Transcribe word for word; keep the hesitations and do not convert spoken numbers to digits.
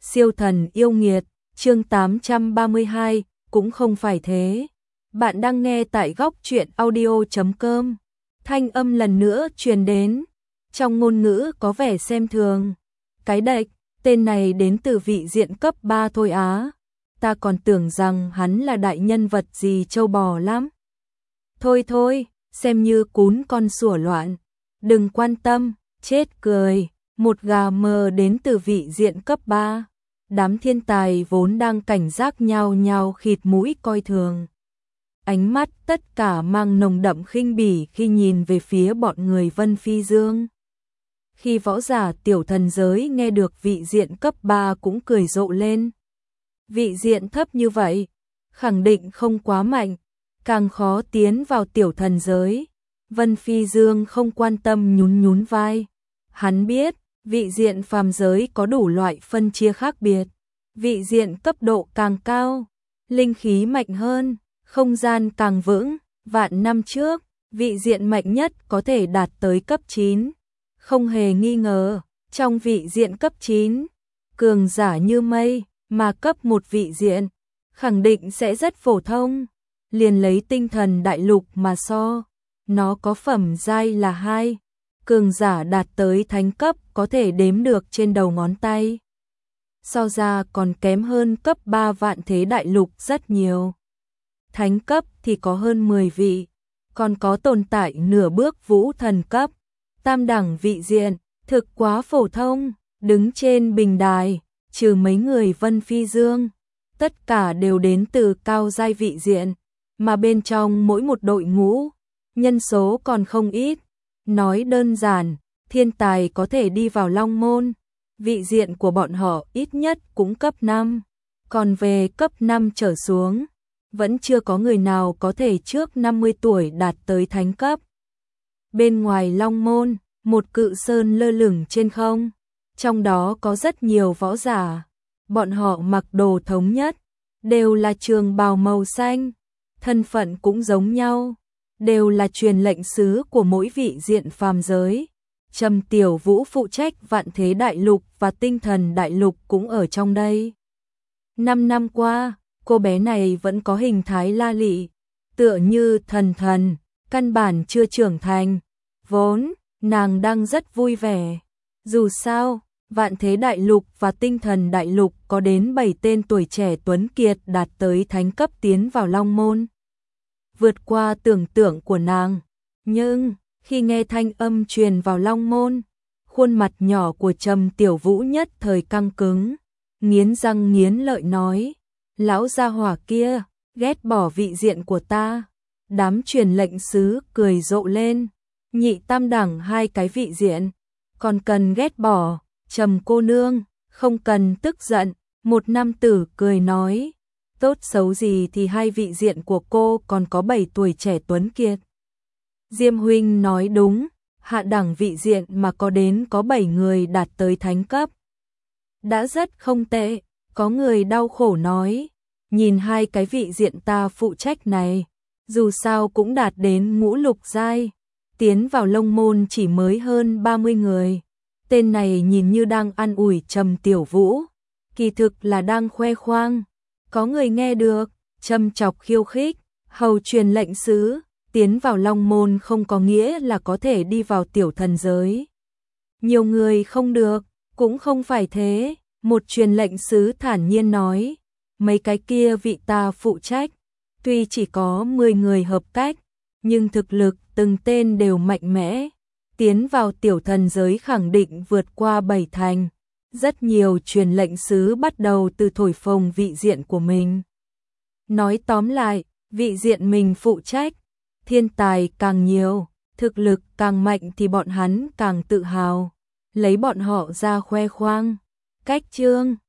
Siêu thần yêu nghiệt, chương tám trăm ba mươi hai, cũng không phải thế. Bạn đang nghe tại góc truyện audio chấm com. Thanh âm lần nữa truyền đến, trong ngôn ngữ có vẻ xem thường. Cái đệch, tên này đến từ vị diện cấp ba thôi á. Ta còn tưởng rằng hắn là đại nhân vật gì trâu bò lắm. Thôi thôi, xem như cún con sủa loạn. Đừng quan tâm, chết cười. Một gà mờ đến từ vị diện cấp ba. Đám thiên tài vốn đang cảnh giác nhao nhao khịt mũi coi thường. Ánh mắt tất cả mang nồng đậm khinh bỉ khi nhìn về phía bọn người Vân Phi Dương. Khi võ giả tiểu thần giới nghe được vị diện cấp ba cũng cười rộ lên. Vị diện thấp như vậy, khẳng định không quá mạnh, càng khó tiến vào tiểu thần giới. Vân Phi Dương không quan tâm nhún nhún vai. Hắn biết, vị diện phàm giới có đủ loại phân chia khác biệt. Vị diện cấp độ càng cao, linh khí mạnh hơn, không gian càng vững. Vạn năm trước, vị diện mạnh nhất có thể đạt tới cấp chín. Không hề nghi ngờ, trong vị diện cấp chín, cường giả như mây, mà cấp một vị diện, khẳng định sẽ rất phổ thông. Liền lấy tinh thần đại lục mà so, nó có phẩm giai là hai. Cường giả đạt tới thánh cấp có thể đếm được trên đầu ngón tay. So ra còn kém hơn cấp ba vạn thế đại lục rất nhiều. Thánh cấp thì có hơn mười vị, còn có tồn tại nửa bước vũ thần cấp. Tam đẳng vị diện, thực quá phổ thông, đứng trên bình đài, trừ mấy người Vân Phi Dương. Tất cả đều đến từ cao giai vị diện, mà bên trong mỗi một đội ngũ, nhân số còn không ít. Nói đơn giản, thiên tài có thể đi vào Long Môn, vị diện của bọn họ ít nhất cũng cấp năm, còn về cấp năm trở xuống, vẫn chưa có người nào có thể trước năm mươi tuổi đạt tới thánh cấp. Bên ngoài Long Môn, một cự sơn lơ lửng trên không, trong đó có rất nhiều võ giả, bọn họ mặc đồ thống nhất, đều là trường bào màu xanh, thân phận cũng giống nhau. Đều là truyền lệnh sứ của mỗi vị diện phàm giới. Trầm Tiểu Vũ phụ trách vạn thế đại lục và tinh thần đại lục cũng ở trong đây. Năm năm qua, cô bé này vẫn có hình thái la lị, tựa như thần thần, căn bản chưa trưởng thành. Vốn, nàng đang rất vui vẻ. Dù sao, vạn thế đại lục và tinh thần đại lục có đến bảy tên tuổi trẻ tuấn kiệt đạt tới thánh cấp tiến vào Long Môn. Vượt qua tưởng tượng của nàng. Nhưng, khi nghe thanh âm truyền vào Long Môn, khuôn mặt nhỏ của Trầm Tiểu Vũ nhất thời căng cứng, nghiến răng nghiến lợi nói, lão gia hỏa kia, ghét bỏ vị diện của ta. Đám truyền lệnh sứ cười rộ lên, nhị tam đẳng hai cái vị diện, còn cần ghét bỏ. Trầm cô nương, không cần tức giận. Một nam tử cười nói, tốt xấu gì thì hai vị diện của cô còn có bảy tuổi trẻ tuấn kiệt. Diêm huynh nói đúng, hạ đẳng vị diện mà có đến có bảy người đạt tới thánh cấp. Đã rất không tệ. Có người đau khổ nói, nhìn hai cái vị diện ta phụ trách này, dù sao cũng đạt đến ngũ lục giai, tiến vào Long Môn chỉ mới hơn ba mươi người. Tên này nhìn như đang an ủi Trầm Tiểu Vũ, kỳ thực là đang khoe khoang. Có người nghe được, châm chọc khiêu khích, hầu truyền lệnh sứ, tiến vào Long Môn không có nghĩa là có thể đi vào tiểu thần giới. Nhiều người không được, cũng không phải thế. Một truyền lệnh sứ thản nhiên nói, mấy cái kia vị ta phụ trách, tuy chỉ có mười người hợp cách, nhưng thực lực từng tên đều mạnh mẽ. Tiến vào tiểu thần giới khẳng định vượt qua bảy thành. Rất nhiều truyền lệnh sứ bắt đầu từ thổi phồng vị diện của mình. Nói tóm lại, vị diện mình phụ trách, thiên tài càng nhiều, thực lực càng mạnh thì bọn hắn càng tự hào, lấy bọn họ ra khoe khoang. Cách chương